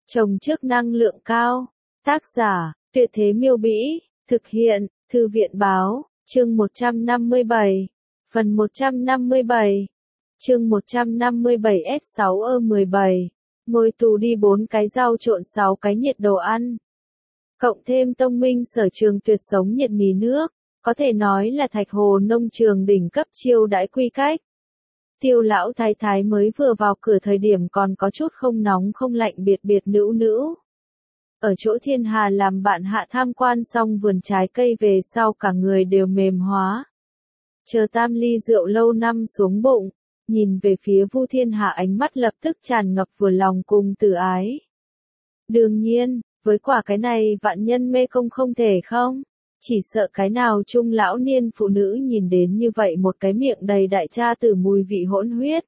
Trồng trước năng lượng cao. Tác giả, Tuyệt Thế Miêu Bĩ. Thực hiện, Thư viện Báo. Chương 157. Phần 157. Chương 157S6E17. Ngồi tù đi 4 cái rau trộn 6 cái nhiệt đồ ăn. Cộng thêm Tông Minh Sở Trường tuyệt sống nhiệt mì nước, có thể nói là Thạch Hồ nông trường đỉnh cấp chiêu đãi quy cách. Tiêu lão thái thái mới vừa vào cửa thời điểm còn có chút không nóng không lạnh biệt biệt nữu nữu. Ở chỗ Thiên Hà làm bạn hạ tham quan xong vườn trái cây về sau cả người đều mềm hóa. Chờ tam ly rượu lâu năm xuống bụng, nhìn về phía Vu Thiên Hà ánh mắt lập tức tràn ngập vừa lòng cùng từ ái. Đương nhiên, với quả cái này vạn nhân mê công không thể không. Chỉ sợ cái nào trung lão niên phụ nữ nhìn đến như vậy một cái miệng đầy đại cha tử mùi vị hỗn huyết.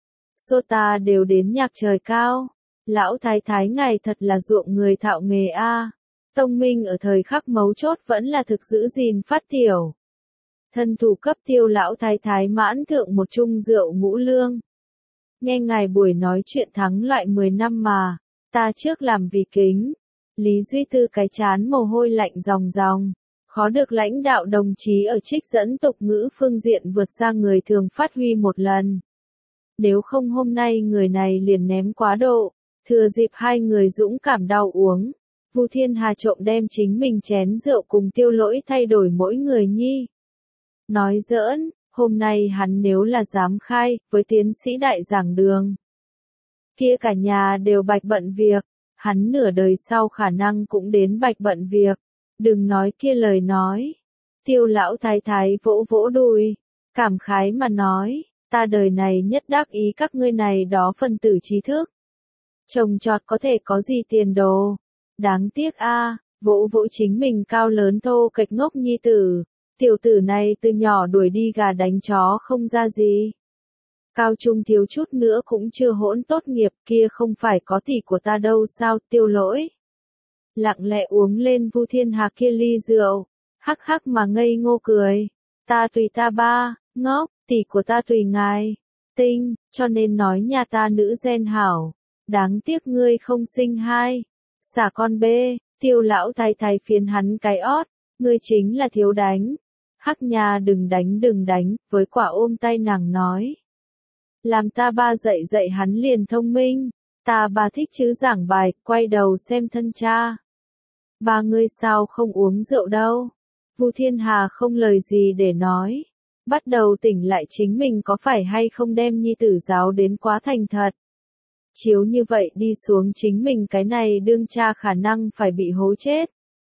Sota đều đến nhạc trời cao. Lão thái thái ngài thật là ruộng người thạo nghề a. Tông Minh ở thời khắc mấu chốt vẫn là thực giữ gìn phát tiểu. Thân thủ cấp Tiêu lão thái thái mãn thượng một chung rượu ngũ lương. Nghe ngài buổi nói chuyện thắng loại 10 năm mà, ta trước làm vì kính. Lý Duy Tư cái chán mồ hôi lạnh ròng ròng. Khó được lãnh đạo đồng chí ở trích dẫn tục ngữ phương diện vượt xa người thường phát huy một lần. Nếu không hôm nay người này liền ném quá độ, thừa dịp hai người dũng cảm đau uống. Vu Thiên Hà trộm đem chính mình chén rượu cùng Tiêu Lỗi thay đổi mỗi người nhi. Nói giỡn, hôm nay hắn nếu là dám khai, với tiến sĩ đại giảng đường. Kia cả nhà đều bạch bận việc, hắn nửa đời sau khả năng cũng đến bạch bận việc. Đừng nói kia lời nói. Tiêu lão thái thái vỗ vỗ đùi, cảm khái mà nói, ta đời này nhất đắc ý các ngươi này đó phân tử trí thức. Trồng trọt có thể có gì tiền đồ. Đáng tiếc a, vỗ vỗ chính mình cao lớn thô kệch ngốc nhi tử. Tiểu tử này từ nhỏ đuổi đi gà đánh chó không ra gì. Cao trung thiếu chút nữa cũng chưa hỗn tốt nghiệp, kia không phải có tỷ của ta đâu sao. Tiêu Lỗi lặng lẽ uống lên Vu Thiên Hà kia ly rượu, hắc hắc mà ngây ngô cười. Ta tùy ta ba, ngốc, tỷ của ta tùy ngài, tinh, cho nên nói nhà ta nữ gen hảo. Đáng tiếc ngươi không sinh hai, xả con bê. Tiêu lão thái thái phiến hắn cái ót, ngươi chính là thiếu đánh. Hắc nhà đừng đánh, với quả ôm tay nàng nói. Làm ta ba dạy dạy hắn liền thông minh, ta ba thích chứ giảng bài, quay đầu xem thân cha. Ba ngươi sao không uống rượu đâu? Vu Thiên Hà không lời gì để nói. Bắt đầu tỉnh lại chính mình có phải hay không đem nhi tử giáo đến quá thành thật. Chiếu như vậy đi xuống chính mình cái này đương cha khả năng phải bị hố chết.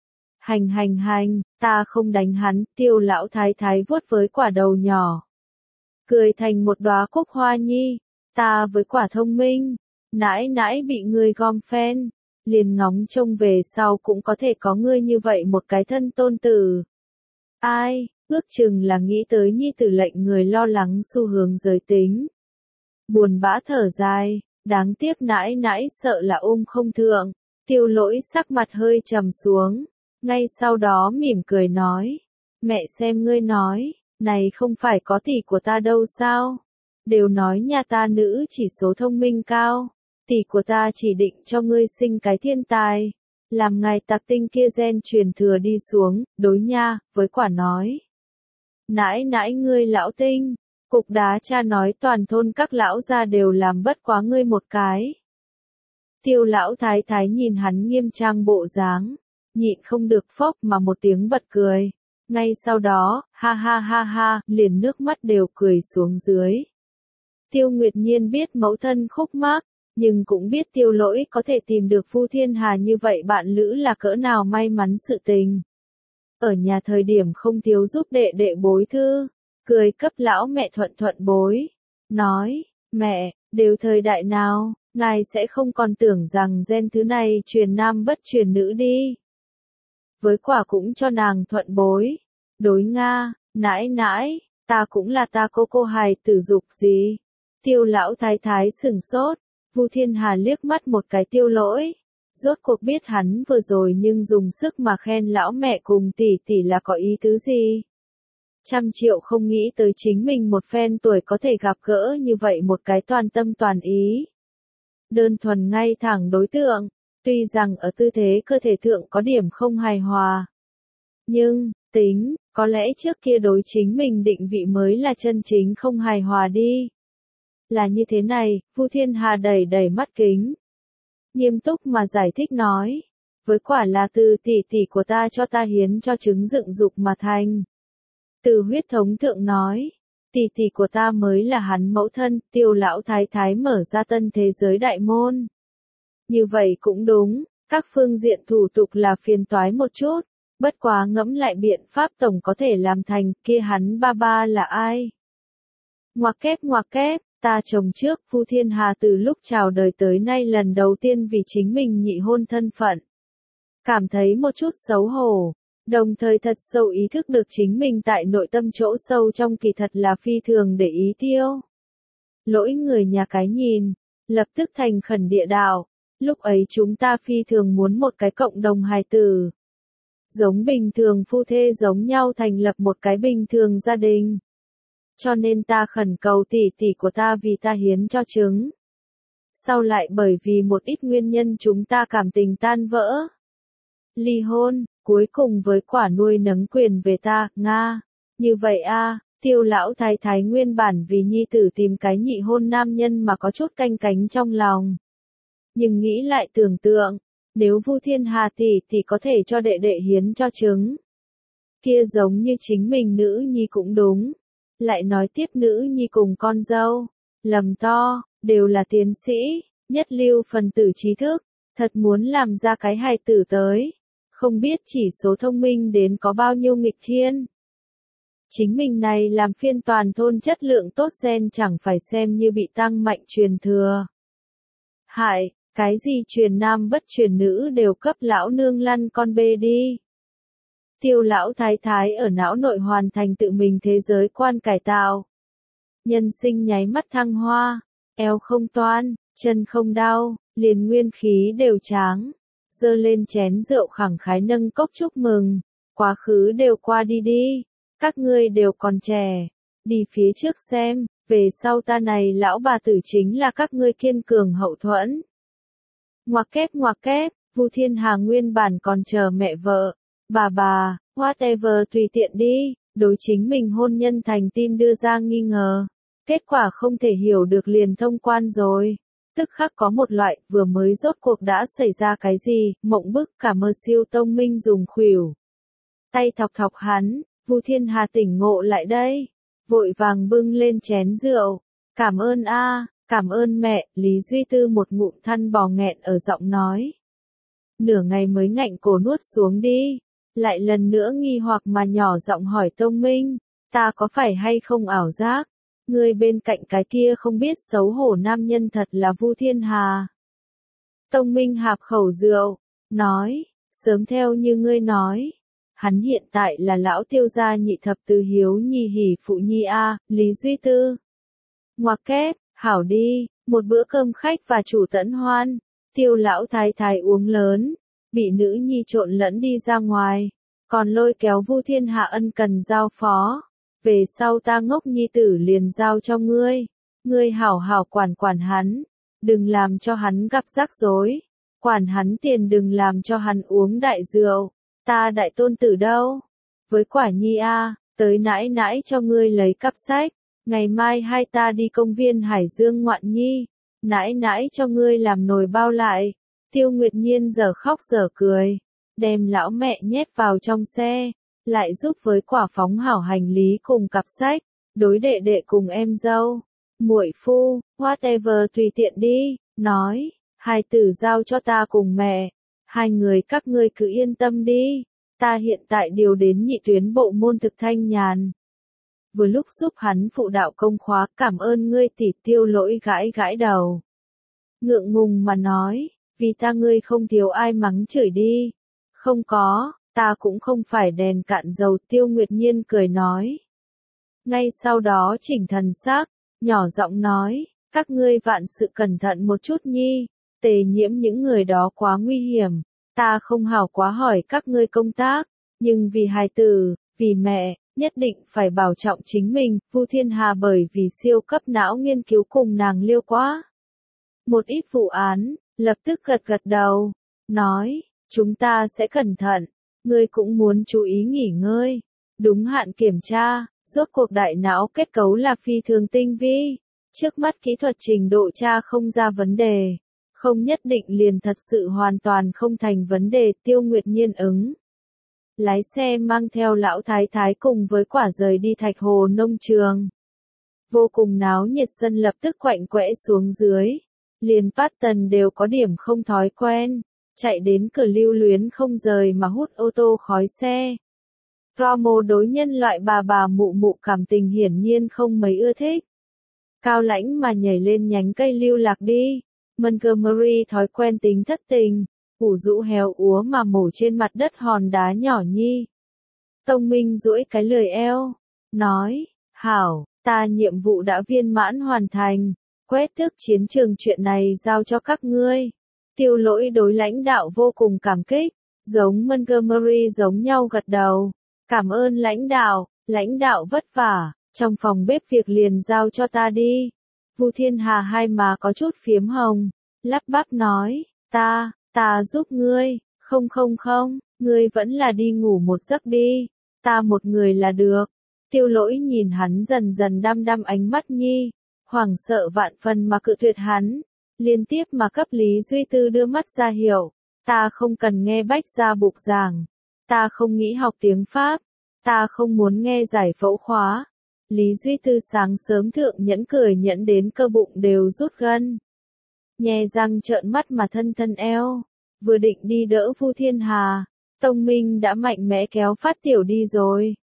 Hành, ta không đánh hắn. Tiêu lão thái thái vuốt với quả đầu nhỏ. Cười thành một đóa cúc hoa nhi. Ta với quả thông minh. Nãi nãi bị ngươi gom phen. Liền ngóng trông về sau cũng có thể có ngươi như vậy một cái thân tôn tử. Ai, ước chừng là nghĩ tới nhi tử lệnh người lo lắng xu hướng giới tính. Buồn bã thở dài, đáng tiếc nãi nãi sợ là ôm không thượng. Tiêu Lỗi sắc mặt hơi trầm xuống, ngay sau đó mỉm cười nói. Mẹ xem ngươi nói, này không phải có tỷ của ta đâu sao? Đều nói nhà ta nữ chỉ số thông minh cao. Tỷ của ta chỉ định cho ngươi sinh cái thiên tài, làm ngài tạc tinh kia gen truyền thừa đi xuống, đối nha, với quả nói. Nãi nãi ngươi lão tinh, cục đá cha nói toàn thôn các lão gia đều làm bất quá ngươi một cái. Tiêu lão thái thái nhìn hắn nghiêm trang bộ dáng, nhịn không được phốc mà một tiếng bật cười. Ngay sau đó, ha, liền nước mắt đều cười xuống dưới. Tiêu Nguyệt Nhiên biết mẫu thân khúc mắc. Nhưng cũng biết Tiêu Lỗi có thể tìm được Vu Thiên Hà như vậy bạn lữ là cỡ nào may mắn sự tình. Ở nhà thời điểm không thiếu giúp đệ đệ bối thư, cười cấp lão mẹ thuận bối. Nói, mẹ, đều thời đại nào, ngài sẽ không còn tưởng rằng gen thứ này truyền nam bất truyền nữ đi. Với quả cũng cho nàng thuận bối. Đối Nga, nãi, ta cũng là ta cô hài tử dục gì. Tiêu lão thái thái sửng sốt. Vu Thiên Hà liếc mắt một cái Tiêu Lỗi, rốt cuộc biết hắn vừa rồi nhưng dùng sức mà khen lão mẹ cùng tỷ là có ý tứ gì. 100 triệu không nghĩ tới chính mình một phen tuổi có thể gặp gỡ như vậy một cái toàn tâm toàn ý. Đơn thuần ngay thẳng đối tượng, Tuy rằng ở tư thế cơ thể thượng có điểm không hài hòa. Nhưng, có lẽ trước kia đối chính mình định vị mới là chân chính không hài hòa đi. Là như thế này, Vu Thiên Hà đẩy đẩy mắt kính. Nghiêm túc mà giải thích nói. Với quả là từ tỷ tỷ của ta cho ta hiến cho trứng dựng dục mà thành. Từ huyết thống thượng nói. Tỷ tỷ của ta mới là hắn mẫu thân, Tiêu lão thái thái mở ra tân thế giới đại môn. Như vậy cũng đúng, các phương diện thủ tục là phiền toái một chút, bất quá ngẫm lại biện pháp tổng có thể làm thành, kia hắn ba ba là ai? Ngoặc kép, ta chồng trước, Vu Thiên Hà từ lúc chào đời tới nay lần đầu tiên vì chính mình nhị hôn thân phận. Cảm thấy một chút xấu hổ, đồng thời thật sâu ý thức được chính mình tại nội tâm chỗ sâu trong kỳ thật là phi thường để ý tiêu. Lỗi người nhà cái nhìn, lập tức thành khẩn địa đạo, lúc ấy chúng ta phi thường muốn một cái cộng đồng hài tử. Giống bình thường phu thê giống nhau thành lập một cái bình thường gia đình. Cho nên ta khẩn cầu tỷ tỷ của ta vì ta hiến cho trứng. Sau lại bởi vì một ít nguyên nhân chúng ta cảm tình tan vỡ. Ly hôn, cuối cùng với quả nuôi nấng quyền về ta, Nga. Như vậy a, Tiêu lão thái thái nguyên bản vì nhi tử tìm cái nhị hôn nam nhân mà có chút canh cánh trong lòng. Nhưng nghĩ lại tưởng tượng, nếu Vu Thiên Hà tỷ thì có thể cho đệ đệ hiến cho trứng. Kia giống như chính mình nữ nhi cũng đúng. Lại nói tiếp nữ nhi cùng con dâu, lầm to, đều là tiến sĩ, nhất lưu phần tử trí thức, thật muốn làm ra cái hài tử tới. Không biết chỉ số thông minh đến có bao nhiêu nghịch thiên. Chính mình này làm phiên toàn thôn chất lượng tốt gen chẳng phải xem như bị tăng mạnh truyền thừa. Hại, cái gì truyền nam bất truyền nữ đều cấp lão nương lăn con bê đi. Tiêu lão thái thái ở não nội hoàn thành tự mình thế giới quan cải tạo. Nhân sinh nháy mắt thăng hoa, eo không toan, chân không đau, liền nguyên khí đều tráng. Dơ lên chén rượu khẳng khái nâng cốc chúc mừng, quá khứ đều qua đi đi, các ngươi đều còn trẻ, đi phía trước xem, về sau ta này lão bà tử chính là các ngươi kiên cường hậu thuẫn. Ngoặc kép, Vu Thiên Hà nguyên bản còn chờ mẹ vợ, bà, whatever tùy tiện đi, đối chính mình hôn nhân thành tin đưa ra nghi ngờ, kết quả không thể hiểu được liền thông quan rồi. Tức khắc có một loại vừa mới rốt cuộc đã xảy ra cái gì, mộng bức cả mơ siêu tông minh dùng khuỷu. Tay thọc hắn, Vu Thiên Hà tỉnh ngộ lại đây, vội vàng bưng lên chén rượu. Cảm ơn cảm ơn mẹ, Lý Duy Tư một ngụm than bò nghẹn ở giọng nói. Nửa ngày mới ngạnh cổ nuốt xuống đi, lại lần nữa nghi hoặc mà nhỏ giọng hỏi tông minh, ta có phải hay không ảo giác? Người bên cạnh cái kia không biết xấu hổ nam nhân thật là Vu Thiên Hà. Tông Minh hạp khẩu rượu, nói, sớm theo như ngươi nói, hắn hiện tại là lão Tiêu gia nhị thập tứ hiếu nhi hỉ phụ nhi a, Lý Duy Tư. Ngoặc kép, hảo đi, một bữa cơm khách và chủ tẫn hoan, Tiêu lão thái thái uống lớn, bị nữ nhi trộn lẫn đi ra ngoài, còn lôi kéo Vu Thiên Hà ân cần giao phó. Về sau ta ngốc nhi tử liền giao cho ngươi hảo hảo quản hắn, đừng làm cho hắn gặp rắc rối, quản hắn tiền đừng làm cho hắn uống đại rượu, ta đại tôn tử đâu, với quả nhi tới nãi nãi cho ngươi lấy cặp sách, ngày mai hai ta đi công viên Hải Dương ngoạn nhi, nãi nãi cho ngươi làm nồi bao lại, Tiêu Nguyệt Nhiên giờ khóc giờ cười, đem lão mẹ nhét vào trong xe. Lại giúp với quả phóng hảo hành lý cùng cặp sách, đối đệ đệ cùng em dâu, muội phu, whatever tùy tiện đi, nói, hai tử giao cho ta cùng mẹ, hai người các ngươi cứ yên tâm đi, ta hiện tại điều đến nhị tuyến bộ môn thực thanh nhàn. Vừa lúc giúp hắn phụ đạo công khóa, cảm ơn ngươi tỷ. Tiêu lỗi gãi đầu. Ngượng ngùng mà nói, vì ta ngươi không thiếu ai mắng chửi đi. Không có. Ta cũng không phải đèn cạn dầu. Tiêu Nguyệt Nhiên cười nói. Ngay sau đó chỉnh thần sắc, nhỏ giọng nói, các ngươi vạn sự cẩn thận một chút nhi, tề nhiễm những người đó quá nguy hiểm, ta không hảo quá hỏi các ngươi công tác, nhưng vì hài tử, vì mẹ, nhất định phải bảo trọng chính mình. Vu Thiên Hà bởi vì siêu cấp não nghiên cứu cùng nàng liêu quá một ít vụ án, lập tức gật đầu. nói, chúng ta sẽ cẩn thận, ngươi cũng muốn chú ý nghỉ ngơi, đúng hạn kiểm tra, rốt cuộc đại não kết cấu là phi thường tinh vi, trước mắt kỹ thuật trình độ tra không ra vấn đề, không nhất định liền thật sự hoàn toàn không thành vấn đề. Tiêu Nguyệt Nhiên ứng. Lái xe mang theo lão thái thái cùng với quả rời đi Thạch Hồ nông trường. Vô cùng náo nhiệt, sân lập tức quạnh quẽ xuống dưới. Liền Patton đều có điểm không thói quen, chạy đến cửa lưu luyến không rời mà hút ô tô khói xe. Promo đối nhân loại bà mụ mụ cảm tình hiển nhiên không mấy ưa thích. Cao lãnh mà nhảy lên nhánh cây lưu lạc đi. Montgomery thói quen tính thất tình, ủ rũ héo úa mà mổ trên mặt đất hòn đá nhỏ nhi. Tông Minh duỗi cái lười eo, nói, hảo, ta nhiệm vụ đã viên mãn hoàn thành, quét tước chiến trường chuyện này giao cho các ngươi. Tiêu Lỗi đối lãnh đạo vô cùng cảm kích, giống Montgomery giống nhau gật đầu. Cảm ơn lãnh đạo vất vả, trong phòng bếp việc liền giao cho ta đi. Vu Thiên Hà hai má có chút phiếm hồng, lắp bắp nói, ta giúp ngươi, không, ngươi vẫn là đi ngủ một giấc đi, ta một người là được. Tiêu Lỗi nhìn hắn dần dần đăm đăm ánh mắt nhi, hoảng sợ vạn phần mà cự tuyệt hắn, liên tiếp mà cấp Lý Duy Tư đưa mắt ra hiệu, ta không cần nghe Bách Gia Bục giảng, ta không nghĩ học tiếng Pháp, ta không muốn nghe giải phẫu khóa. Lý Duy Tư sáng sớm thượng nhẫn cười nhẫn đến cơ bụng đều rút gân. Nhe răng trợn mắt mà thân eo, vừa định đi đỡ Vu Thiên Hà, Tông Minh đã mạnh mẽ kéo Phát Tiểu đi rồi.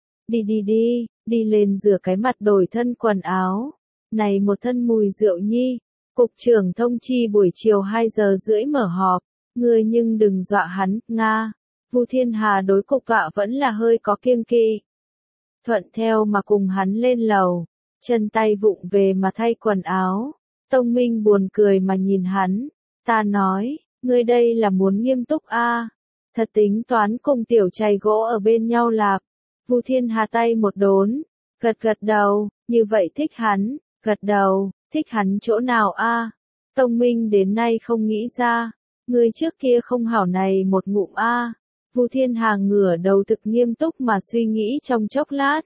Đi lên rửa cái mặt đổi thân quần áo. Này một thân mùi rượu nhi, cục trưởng thông chi buổi chiều 2 giờ rưỡi mở họp, ngươi nhưng đừng dọa hắn, Nga. Vu Thiên Hà đối cục tọa vẫn là hơi có kiêng kỵ. Thuận theo mà cùng hắn lên lầu, chân tay vụng về mà thay quần áo. Tông Minh buồn cười mà nhìn hắn, ta nói, ngươi đây là muốn nghiêm túc a? Thật tính toán cùng tiểu chày gỗ ở bên nhau lạp. Vu Thiên Hà tay một đốn, gật đầu, như vậy thích hắn, gật đầu, thích hắn chỗ nào a? Tông Minh đến nay không nghĩ ra, ngươi trước kia không hảo này một ngụm a. Vu Thiên Hà ngửa đầu thực nghiêm túc mà suy nghĩ trong chốc lát.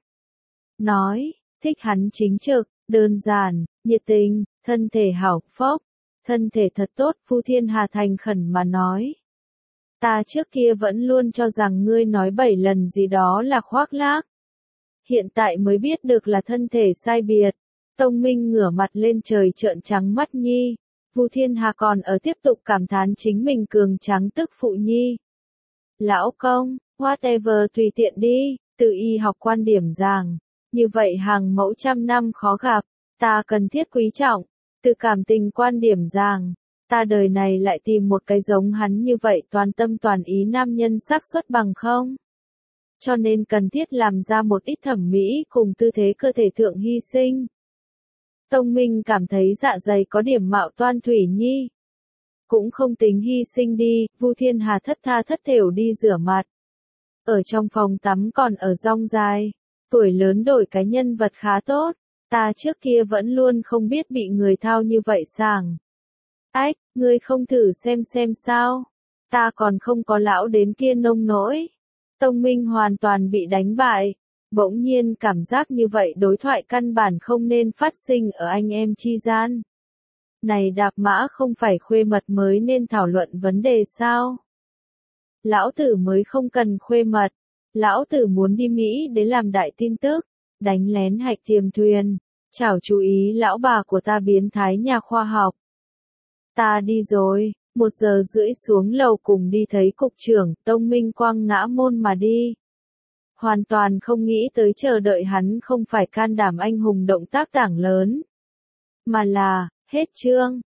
Nói, thích hắn chính trực, đơn giản, nhiệt tình, thân thể hảo phốc, thân thể thật tốt. Vu Thiên Hà thành khẩn mà nói. Ta trước kia vẫn luôn cho rằng ngươi nói 7 lần gì đó là khoác lác. Hiện tại mới biết được là thân thể sai biệt. Tông Minh ngửa mặt lên trời trợn trắng mắt nhi. Vu Thiên Hà còn ở tiếp tục cảm thán chính mình cường tráng tức phụ nhi. Lão công, whatever tùy tiện đi, từ y học quan điểm giảng. Như vậy hàng mẫu trăm năm khó gặp, ta cần thiết quý trọng. Từ cảm tình quan điểm giảng, ta đời này lại tìm một cái giống hắn như vậy toàn tâm toàn ý nam nhân xác suất bằng không. Cho nên cần thiết làm ra một ít thẩm mỹ cùng tư thế cơ thể thượng hy sinh. Tông Minh cảm thấy dạ dày có điểm mạo toan thủy nhi. Cũng không tính hy sinh đi. Vu Thiên Hà thất tha thất thểu đi rửa mặt. Ở trong phòng tắm còn ở rong dài. Tuổi lớn đổi cái nhân vật khá tốt. Ta trước kia vẫn luôn không biết bị người thao như vậy sảng. Ách, ngươi không thử xem sao. Ta còn không có lão đến kia nông nỗi. Tông Minh hoàn toàn bị đánh bại. Bỗng nhiên cảm giác như vậy đối thoại căn bản không nên phát sinh ở anh em chi gian. Này Đạp Mã không phải khuê mật mới nên thảo luận vấn đề sao? Lão tử mới không cần khuê mật. Lão tử muốn đi Mỹ để làm đại tin tức, đánh lén hạch tiềm thuyền, chảo chú ý lão bà của ta biến thái nhà khoa học. Ta đi rồi, 1 giờ rưỡi xuống lầu cùng đi thấy cục trưởng. Tông Minh quăng ngã môn mà đi. Hoàn toàn không nghĩ tới chờ đợi hắn không phải can đảm anh hùng động tác tảng lớn, mà là, hết chương.